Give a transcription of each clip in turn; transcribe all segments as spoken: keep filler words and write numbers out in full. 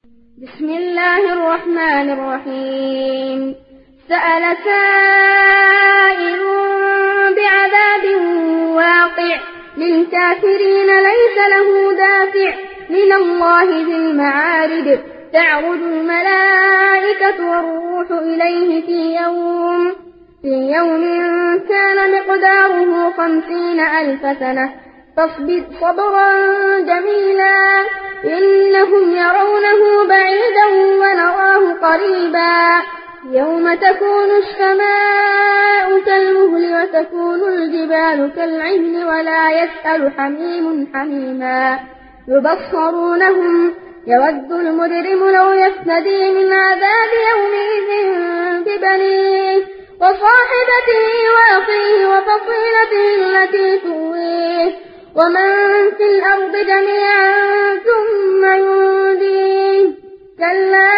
بسم الله الرحمن الرحيم. سأل سائل بعذاب واقع للكافرين ليس له دافع من الله ذي المعارج تعرج الملائكة والروح إليه في يوم في يوم كان مقداره خمسين ألف سنة فاصبر صبرا جميلا إنهم يرونه بعيدا ونراه قريبا يوم تكون السماء كالمهل وتكون الجبال كالعهن ولا يسأل حميم حميما يبصرونهم يود المجرم لو يفتدي من عذاب يومئذ ببنيه وصاحبته وأخيه وفصيلته التي تؤويه ومن في الأرض جميعا ثم ينجيه كلا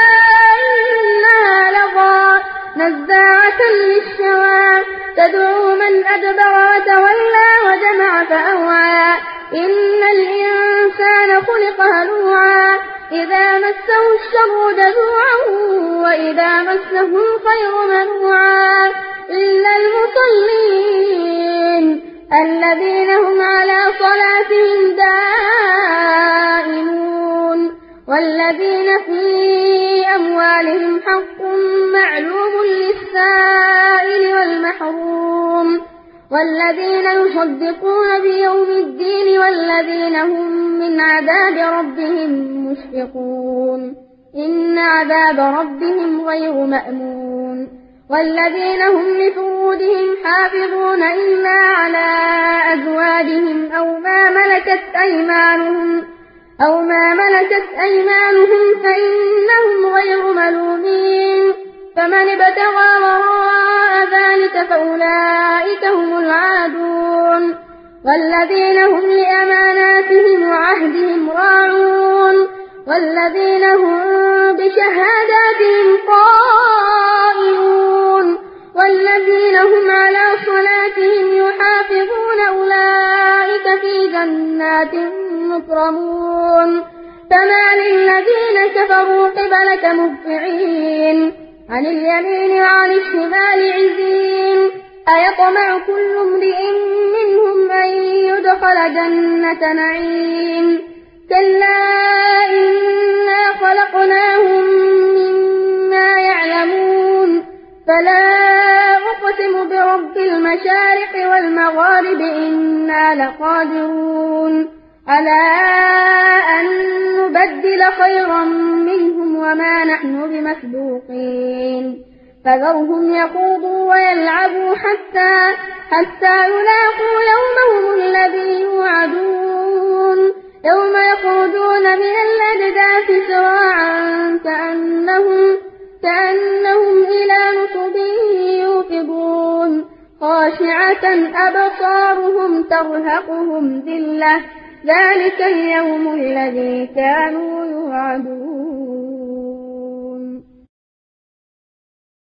إنها لظى نزاعة للشوى تدعو من أدبر وتولى وجمع فأوعى إن الإنسان خلق هلوعا إذا مسه الشر جزوعا وإذا مسه الخير منوعا إلا المصلين الذين هم على صلاتهم دائمون والذين في أموالهم حق معلوم للسائل والمحروم والذين يصدقون بيوم الدين والذين هم من عذاب ربهم مشفقون إن عذاب ربهم غير مأمون والذين هم لفروجهم حافظون إلا على أزواجهم أو ما ملكت أيمانهم أو ما ملكت أيمانهم فإنهم غير ملومين فمن ابتغى وراء ذلك فأولئك هم العادون والذين هم لأماناتهم وعهدهم راعون والذين هم بشهاداتهم قائمون والذين هم على صلاتهم يحافظون أولئك في جنات مكرمون فما للذين كفروا قبلك مهطعين عن اليمين وعن الشمال عزين أيطمع كل امرئ منهم أن يدخل جنة نعيم كلا إنا خلقناهم مما يعلمون فلا أقسم برب المشارق والمغارب إنا لقادرون على أن نبدل خيرا منهم وما نحن بمسبوقين فذرهم يخوضوا ويلعبوا حتى حتى يلاقوا يومهم الذي يوعدون يوم يخرجون من الأجداث سراعا كأنهم كأنهم إلى نصب يوقظون خاشعة أبصارهم ترهقهم ذلة ذلك اليوم الذي كانوا يوعدون.